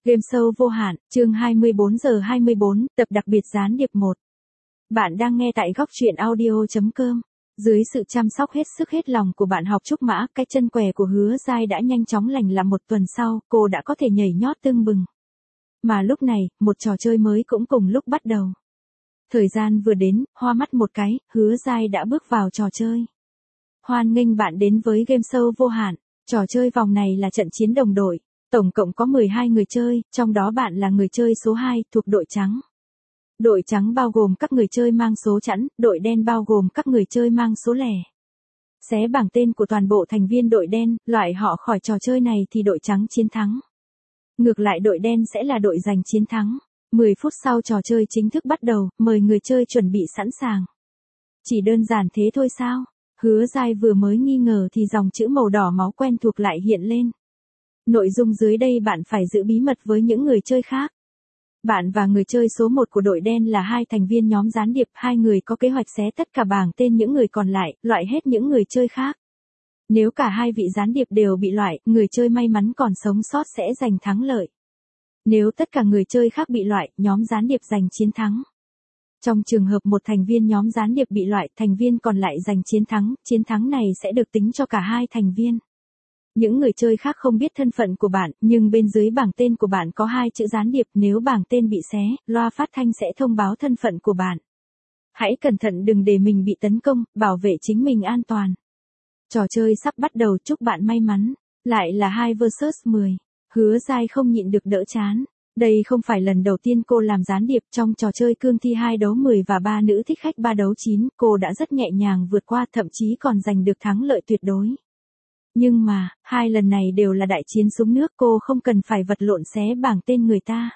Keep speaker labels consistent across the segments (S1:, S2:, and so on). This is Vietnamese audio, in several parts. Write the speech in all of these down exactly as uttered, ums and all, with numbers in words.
S1: Game show vô hạn, chương hai mươi bốn giờ hai mươi bốn, tập đặc biệt gián điệp một. Bạn đang nghe tại góc truyện audio chấm com. Dưới sự chăm sóc hết sức hết lòng của bạn học trúc mã, cái chân què của Hứa Giai đã nhanh chóng lành lặm. Một tuần sau, cô đã có thể nhảy nhót tưng bừng. Mà lúc này, một trò chơi mới cũng cùng lúc bắt đầu. Thời gian vừa đến, hoa mắt một cái, Hứa Giai đã bước vào trò chơi. Hoan nghênh bạn đến với game show vô hạn. Trò chơi vòng này là trận chiến đồng đội. Tổng cộng có mười hai người chơi, trong đó bạn là người chơi số hai, thuộc đội trắng. Đội trắng bao gồm các người chơi mang số chẵn, đội đen bao gồm các người chơi mang số lẻ. Xé bảng tên của toàn bộ thành viên đội đen, loại họ khỏi trò chơi này thì đội trắng chiến thắng. Ngược lại đội đen sẽ là đội giành chiến thắng. mười phút sau trò chơi chính thức bắt đầu, mời người chơi chuẩn bị sẵn sàng. Chỉ đơn giản thế thôi sao? Hứa Giai vừa mới nghi ngờ thì dòng chữ màu đỏ máu quen thuộc lại hiện lên. Nội dung dưới đây bạn phải giữ bí mật với những người chơi khác. Bạn và người chơi số một của đội đen là hai thành viên nhóm gián điệp, hai người có kế hoạch xé tất cả bảng tên những người còn lại, loại hết những người chơi khác. Nếu cả hai vị gián điệp đều bị loại, người chơi may mắn còn sống sót sẽ giành thắng lợi. Nếu tất cả người chơi khác bị loại, nhóm gián điệp giành chiến thắng. Trong trường hợp một thành viên nhóm gián điệp bị loại, thành viên còn lại giành chiến thắng, chiến thắng này sẽ được tính cho cả hai thành viên. Những người chơi khác không biết thân phận của bạn, nhưng bên dưới bảng tên của bạn có hai chữ gián điệp, nếu bảng tên bị xé, loa phát thanh sẽ thông báo thân phận của bạn. Hãy cẩn thận đừng để mình bị tấn công, bảo vệ chính mình an toàn. Trò chơi sắp bắt đầu, chúc bạn may mắn. Lại là hai versus mười. Hứa Giai không nhịn được đỡ chán. Đây không phải lần đầu tiên cô làm gián điệp, trong trò chơi cương thi hai đấu mười và ba nữ thích khách ba đấu chín, cô đã rất nhẹ nhàng vượt qua, thậm chí còn giành được thắng lợi tuyệt đối. Nhưng mà, hai lần này đều là đại chiến súng nước, cô không cần phải vật lộn xé bảng tên người ta.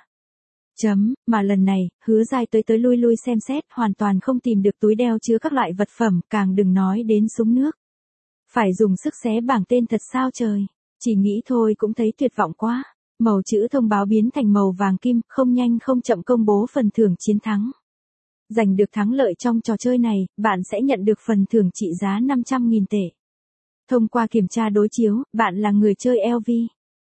S1: Chấm, mà lần này, Hứa Giai tới tới lui lui xem xét, hoàn toàn không tìm được túi đeo chứa các loại vật phẩm, càng đừng nói đến súng nước. Phải dùng sức xé bảng tên thật sao trời, chỉ nghĩ thôi cũng thấy tuyệt vọng quá. Màu chữ thông báo biến thành màu vàng kim, không nhanh không chậm công bố phần thưởng chiến thắng. Giành được thắng lợi trong trò chơi này, bạn sẽ nhận được phần thưởng trị giá năm trăm nghìn tệ. Thông qua kiểm tra đối chiếu, bạn là người chơi lờ vê.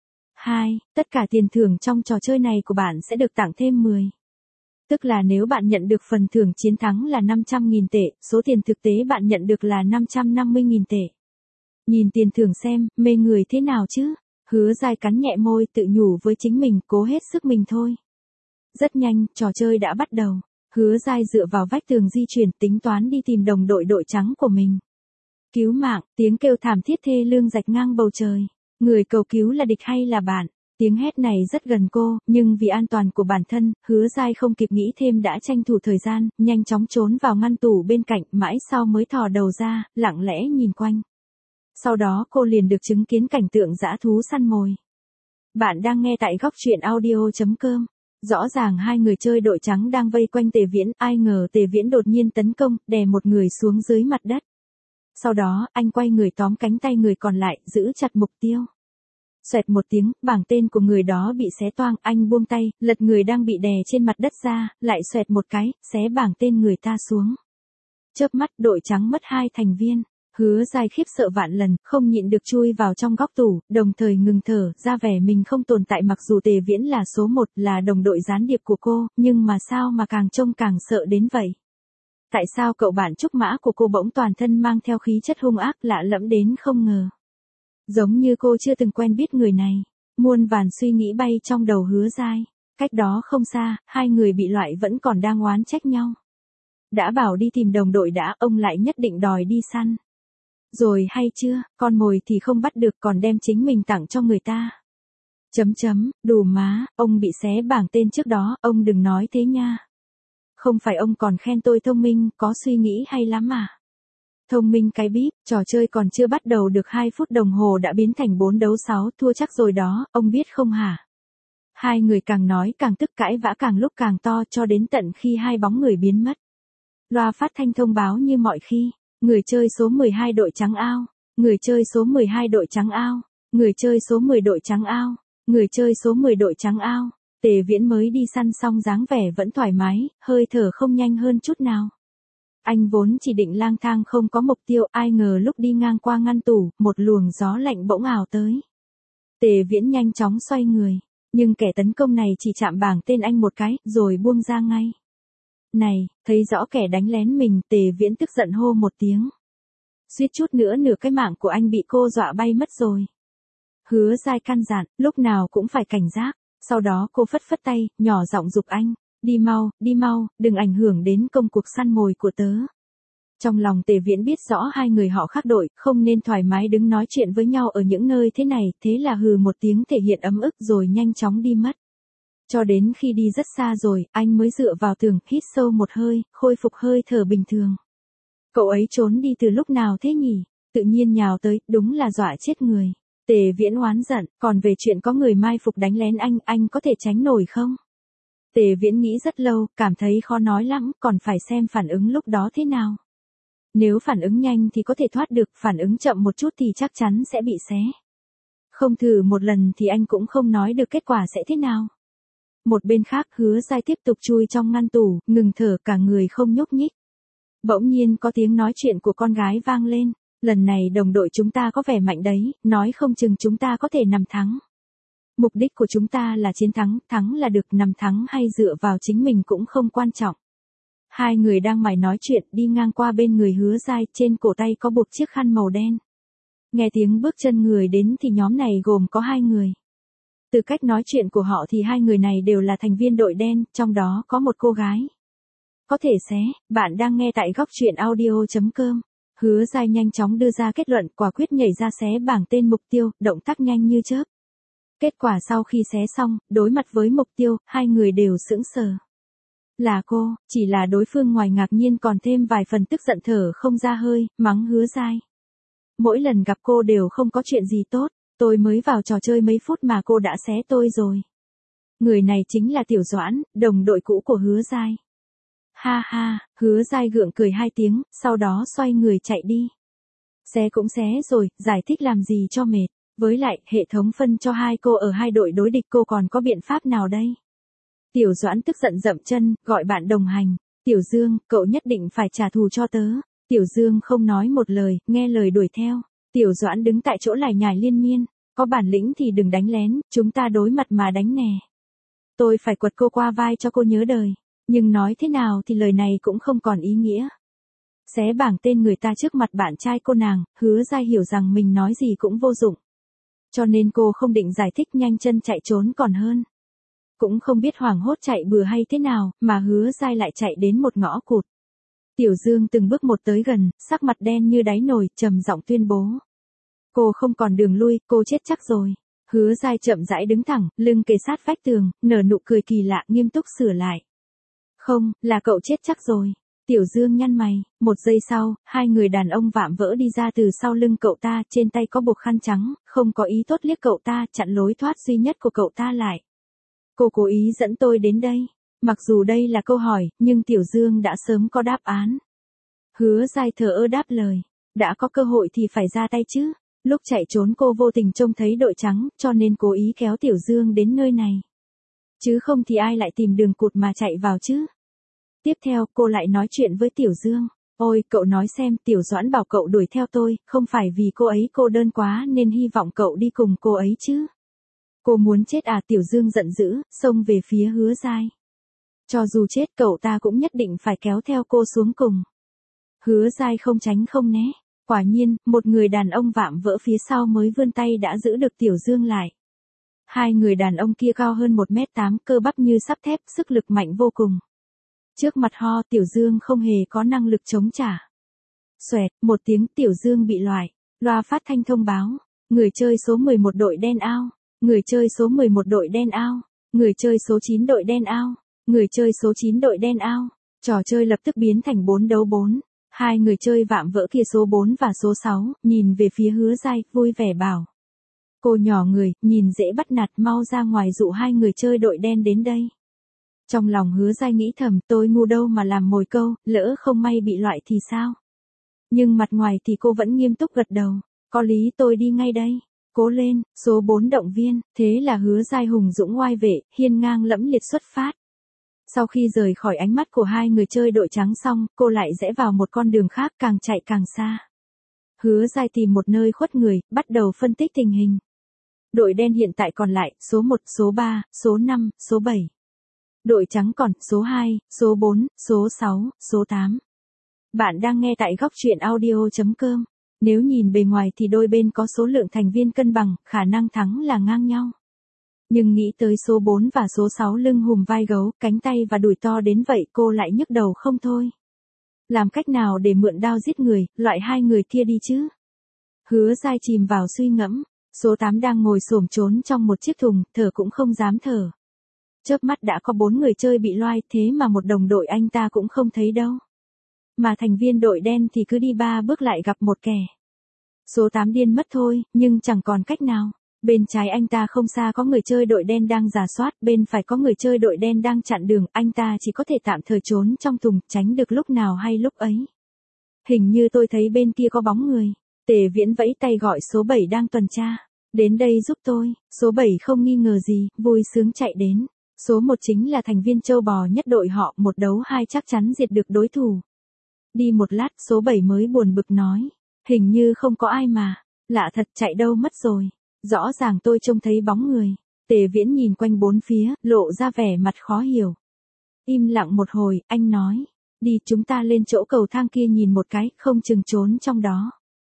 S1: hai. Tất cả tiền thưởng trong trò chơi này của bạn sẽ được tặng thêm mười. Tức là nếu bạn nhận được phần thưởng chiến thắng là năm trăm nghìn tệ, số tiền thực tế bạn nhận được là năm trăm năm mươi nghìn tệ. Nhìn tiền thưởng xem, mê người thế nào chứ? Hứa Giai cắn nhẹ môi tự nhủ với chính mình, cố hết sức mình thôi. Rất nhanh, trò chơi đã bắt đầu. Hứa Giai dựa vào vách tường di chuyển, tính toán đi tìm đồng đội đội trắng của mình. Cứu mạng, tiếng kêu thảm thiết thê lương rạch ngang bầu trời. Người cầu cứu là địch hay là bạn? Tiếng hét này rất gần cô, nhưng vì an toàn của bản thân, Hứa Giai không kịp nghĩ thêm đã tranh thủ thời gian, nhanh chóng trốn vào ngăn tủ bên cạnh, mãi sau mới thò đầu ra, lặng lẽ nhìn quanh. Sau đó cô liền được chứng kiến cảnh tượng dã thú săn mồi. Bạn đang nghe tại góc truyện audio chấm com. Rõ ràng hai người chơi đội trắng đang vây quanh Tề Viễn, ai ngờ Tề Viễn đột nhiên tấn công, đè một người xuống dưới mặt đất. Sau đó, anh quay người tóm cánh tay người còn lại, giữ chặt mục tiêu. Xoẹt một tiếng, bảng tên của người đó bị xé toang, anh buông tay, lật người đang bị đè trên mặt đất ra, lại xoẹt một cái, xé bảng tên người ta xuống. Chớp mắt, đội trắng mất hai thành viên. Hứa Giai khiếp sợ vạn lần, không nhịn được chui vào trong góc tủ, đồng thời ngừng thở, ra vẻ mình không tồn tại. Mặc dù Tề Viễn là số một, là đồng đội gián điệp của cô, nhưng mà sao mà càng trông càng sợ đến vậy? Tại sao cậu bạn trúc mã của cô bỗng toàn thân mang theo khí chất hung ác lạ lẫm đến không ngờ? Giống như cô chưa từng quen biết người này. Muôn vàn suy nghĩ bay trong đầu Hứa Giai. Cách đó không xa, hai người bị loại vẫn còn đang oán trách nhau. Đã bảo đi tìm đồng đội đã, ông lại nhất định đòi đi săn. Rồi hay chưa, con mồi thì không bắt được còn đem chính mình tặng cho người ta. Chấm chấm, đủ má, ông bị xé bảng tên trước đó, ông đừng nói thế nha. Không phải ông còn khen tôi thông minh, có suy nghĩ hay lắm à? Thông minh cái bíp, trò chơi còn chưa bắt đầu được hai phút đồng hồ đã biến thành bốn đấu sáu, thua chắc rồi đó, ông biết không hả? Hai người càng nói càng tức, cãi vã càng lúc càng to, cho đến tận khi hai bóng người biến mất. Loa phát thanh thông báo như mọi khi. Người chơi số mười hai đội trắng ao. Người chơi số mười hai đội trắng ao. Người chơi số mười đội trắng ao. Người chơi số mười đội trắng ao. Tề Viễn mới đi săn xong dáng vẻ vẫn thoải mái, hơi thở không nhanh hơn chút nào. Anh vốn chỉ định lang thang không có mục tiêu, ai ngờ lúc đi ngang qua ngăn tủ, một luồng gió lạnh bỗng ào tới. Tề Viễn nhanh chóng xoay người. Nhưng kẻ tấn công này chỉ chạm bảng tên anh một cái, rồi buông ra ngay. Này, thấy rõ kẻ đánh lén mình, Tề Viễn tức giận hô một tiếng. Suýt chút nữa nửa cái mạng của anh bị cô dọa bay mất rồi. Hứa Giai căn dặn, lúc nào cũng phải cảnh giác. Sau đó cô phất phất tay, nhỏ giọng giục anh. Đi mau, đi mau, đừng ảnh hưởng đến công cuộc săn mồi của tớ. Trong lòng Tề Viễn biết rõ hai người họ khác đội, không nên thoải mái đứng nói chuyện với nhau ở những nơi thế này, thế là hừ một tiếng thể hiện ấm ức rồi nhanh chóng đi mất. Cho đến khi đi rất xa rồi, anh mới dựa vào tường, hít sâu một hơi, khôi phục hơi thở bình thường. Cậu ấy trốn đi từ lúc nào thế nhỉ? Tự nhiên nhào tới, đúng là dọa chết người. Tề Viễn oán giận, còn về chuyện có người mai phục đánh lén anh, anh có thể tránh nổi không? Tề Viễn nghĩ rất lâu, cảm thấy khó nói lắm, còn phải xem phản ứng lúc đó thế nào. Nếu phản ứng nhanh thì có thể thoát được, phản ứng chậm một chút thì chắc chắn sẽ bị xé. Không thử một lần thì anh cũng không nói được kết quả sẽ thế nào. Một bên khác Hứa Giai tiếp tục chui trong ngăn tủ, ngừng thở cả người không nhúc nhích. Bỗng nhiên có tiếng nói chuyện của con gái vang lên. Lần này đồng đội chúng ta có vẻ mạnh đấy, nói không chừng chúng ta có thể nằm thắng. Mục đích của chúng ta là chiến thắng, thắng là được, nằm thắng hay dựa vào chính mình cũng không quan trọng. Hai người đang mải nói chuyện đi ngang qua bên người Hứa Giai, trên cổ tay có buộc chiếc khăn màu đen. Nghe tiếng bước chân người đến thì nhóm này gồm có hai người. Từ cách nói chuyện của họ thì hai người này đều là thành viên đội đen, trong đó có một cô gái. Có thể xé, bạn đang nghe tại góc truyện audio chấm com. Hứa Giai nhanh chóng đưa ra kết luận, quả quyết nhảy ra xé bảng tên mục tiêu, động tác nhanh như chớp. Kết quả sau khi xé xong, đối mặt với mục tiêu, hai người đều sững sờ. Là cô, chỉ là đối phương ngoài ngạc nhiên còn thêm vài phần tức giận thở không ra hơi, mắng Hứa Giai. Mỗi lần gặp cô đều không có chuyện gì tốt, tôi mới vào trò chơi mấy phút mà cô đã xé tôi rồi. Người này chính là Tiểu Doãn, đồng đội cũ của Hứa Giai. Ha ha, Hứa Giai gượng cười hai tiếng, sau đó xoay người chạy đi. Xé cũng xé rồi, giải thích làm gì cho mệt. Với lại, hệ thống phân cho hai cô ở hai đội đối địch, cô còn có biện pháp nào đây? Tiểu Doãn tức giận dậm chân, gọi bạn đồng hành. Tiểu Dương, cậu nhất định phải trả thù cho tớ. Tiểu Dương không nói một lời, nghe lời đuổi theo. Tiểu Doãn đứng tại chỗ lải nhải liên miên. Có bản lĩnh thì đừng đánh lén, chúng ta đối mặt mà đánh nè. Tôi phải quật cô qua vai cho cô nhớ đời. Nhưng nói thế nào thì lời này cũng không còn ý nghĩa. Xé bảng tên người ta trước mặt bạn trai cô nàng, Hứa Giai hiểu rằng mình nói gì cũng vô dụng. Cho nên cô không định giải thích, nhanh chân chạy trốn còn hơn. Cũng không biết hoảng hốt chạy bừa hay thế nào, mà Hứa Giai lại chạy đến một ngõ cụt. Tiểu Dương từng bước một tới gần, sắc mặt đen như đáy nồi, trầm giọng tuyên bố. Cô không còn đường lui, cô chết chắc rồi. Hứa Giai chậm rãi đứng thẳng, lưng kề sát vách tường, nở nụ cười kỳ lạ, nghiêm túc sửa lại. Không, là cậu chết chắc rồi. Tiểu Dương nhăn mày, một giây sau, hai người đàn ông vạm vỡ đi ra từ sau lưng cậu ta, trên tay có buộc khăn trắng, không có ý tốt liếc cậu ta, chặn lối thoát duy nhất của cậu ta lại. Cô cố ý dẫn tôi đến đây. Mặc dù đây là câu hỏi, nhưng Tiểu Dương đã sớm có đáp án. Hứa Giai thờ ơ đáp lời. Đã có cơ hội thì phải ra tay chứ. Lúc chạy trốn cô vô tình trông thấy đội trắng, cho nên cố ý kéo Tiểu Dương đến nơi này. Chứ không thì ai lại tìm đường cụt mà chạy vào chứ. Tiếp theo, cô lại nói chuyện với Tiểu Dương. Ôi, cậu nói xem, Tiểu Doãn bảo cậu đuổi theo tôi, không phải vì cô ấy cô đơn quá nên hy vọng cậu đi cùng cô ấy chứ. Cô muốn chết à? Tiểu Dương giận dữ, xông về phía Hứa Giai. Cho dù chết cậu ta cũng nhất định phải kéo theo cô xuống cùng. Hứa Giai không tránh không né. Quả nhiên, một người đàn ông vạm vỡ phía sau mới vươn tay đã giữ được Tiểu Dương lại. Hai người đàn ông kia cao hơn một mét tám, cơ bắp như sắt thép, sức lực mạnh vô cùng. Trước mặt ho, Tiểu Dương không hề có năng lực chống trả. Xoẹt, một tiếng, Tiểu Dương bị loại. Loa phát thanh thông báo. Người chơi số mười một đội đen ao. Người chơi số mười một đội đen ao. Người chơi số chín đội đen ao. Người chơi số chín đội đen ao. Trò chơi lập tức biến thành bốn đấu bốn. Hai người chơi vạm vỡ kia số bốn và số sáu, nhìn về phía Hứa Giai, vui vẻ bảo. Cô nhỏ người, nhìn dễ bắt nạt, mau ra ngoài dụ hai người chơi đội đen đến đây. Trong lòng Hứa Giai nghĩ thầm, tôi ngu đâu mà làm mồi câu, lỡ không may bị loại thì sao? Nhưng mặt ngoài thì cô vẫn nghiêm túc gật đầu. Có lý, tôi đi ngay đây. Cố lên, số bốn động viên. Thế là Hứa Giai hùng dũng oai vệ, hiên ngang lẫm liệt xuất phát. Sau khi rời khỏi ánh mắt của hai người chơi đội trắng xong, cô lại rẽ vào một con đường khác, càng chạy càng xa. Hứa Giai tìm một nơi khuất người, bắt đầu phân tích tình hình. Đội đen hiện tại còn lại, số một, số ba, số năm, số bảy. Đội trắng còn, số hai, số bốn, số sáu, số tám. Bạn đang nghe tại góc truyện audio chấm com. Nếu nhìn bề ngoài thì đôi bên có số lượng thành viên cân bằng, khả năng thắng là ngang nhau. Nhưng nghĩ tới số bốn và số sáu lưng hùm vai gấu, cánh tay và đùi to đến vậy cô lại nhức đầu không thôi. Làm cách nào để mượn đao giết người, loại hai người kia đi chứ? Hứa Giai chìm vào suy ngẫm. Số tám đang ngồi xổm trốn trong một chiếc thùng, thở cũng không dám thở. Chớp mắt đã có bốn người chơi bị loai, thế mà một đồng đội anh ta cũng không thấy đâu. Mà thành viên đội đen thì cứ đi ba bước lại gặp một kẻ. Số tám điên mất thôi, nhưng chẳng còn cách nào. Bên trái anh ta không xa có người chơi đội đen đang rà soát, bên phải có người chơi đội đen đang chặn đường, anh ta chỉ có thể tạm thời trốn trong thùng, tránh được lúc nào hay lúc ấy. Hình như tôi thấy bên kia có bóng người. Tề Viễn vẫy tay gọi số bảy đang tuần tra. Đến đây giúp tôi, số bảy không nghi ngờ gì, vui sướng chạy đến. Số một chính là thành viên châu bò nhất đội họ, một đấu hai chắc chắn diệt được đối thủ. Đi một lát, số bảy mới buồn bực nói. Hình như không có ai mà. Lạ thật, chạy đâu mất rồi. Rõ ràng tôi trông thấy bóng người. Tề Viễn nhìn quanh bốn phía, lộ ra vẻ mặt khó hiểu. Im lặng một hồi, anh nói. Đi, chúng ta lên chỗ cầu thang kia nhìn một cái, không chừng trốn trong đó.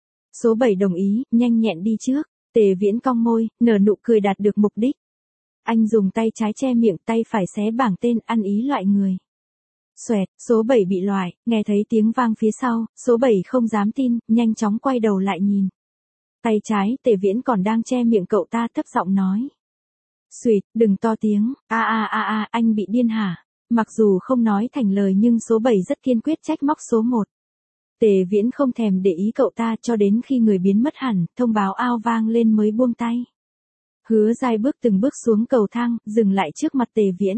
S1: Số bảy đồng ý, nhanh nhẹn đi trước. Tề Viễn cong môi, nở nụ cười đạt được mục đích. Anh dùng tay trái che miệng, tay phải xé bảng tên, ăn ý loại người. Xoẹt, số bảy bị loại, nghe thấy tiếng vang phía sau, số bảy không dám tin, nhanh chóng quay đầu lại nhìn. Tay trái, Tề Viễn còn đang che miệng cậu ta, thấp giọng nói. Xuyệt, đừng to tiếng, a a a a, anh bị điên hả? Mặc dù không nói thành lời nhưng số bảy rất kiên quyết trách móc số một. Tề Viễn không thèm để ý cậu ta cho đến khi người biến mất hẳn, thông báo ao vang lên mới buông tay. Hứa Giai bước từng bước xuống cầu thang, dừng lại trước mặt Tề Viễn.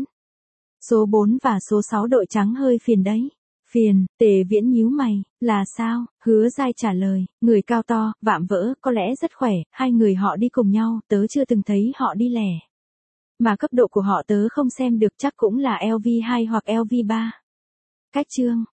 S1: Số bốn và số sáu đội trắng hơi phiền đấy. Phiền, Tề Viễn nhíu mày, là sao? Hứa Giai trả lời, người cao to, vạm vỡ, có lẽ rất khỏe, hai người họ đi cùng nhau, tớ chưa từng thấy họ đi lẻ. Mà cấp độ của họ tớ không xem được, chắc cũng là L V hai hoặc L V ba. Cách chương.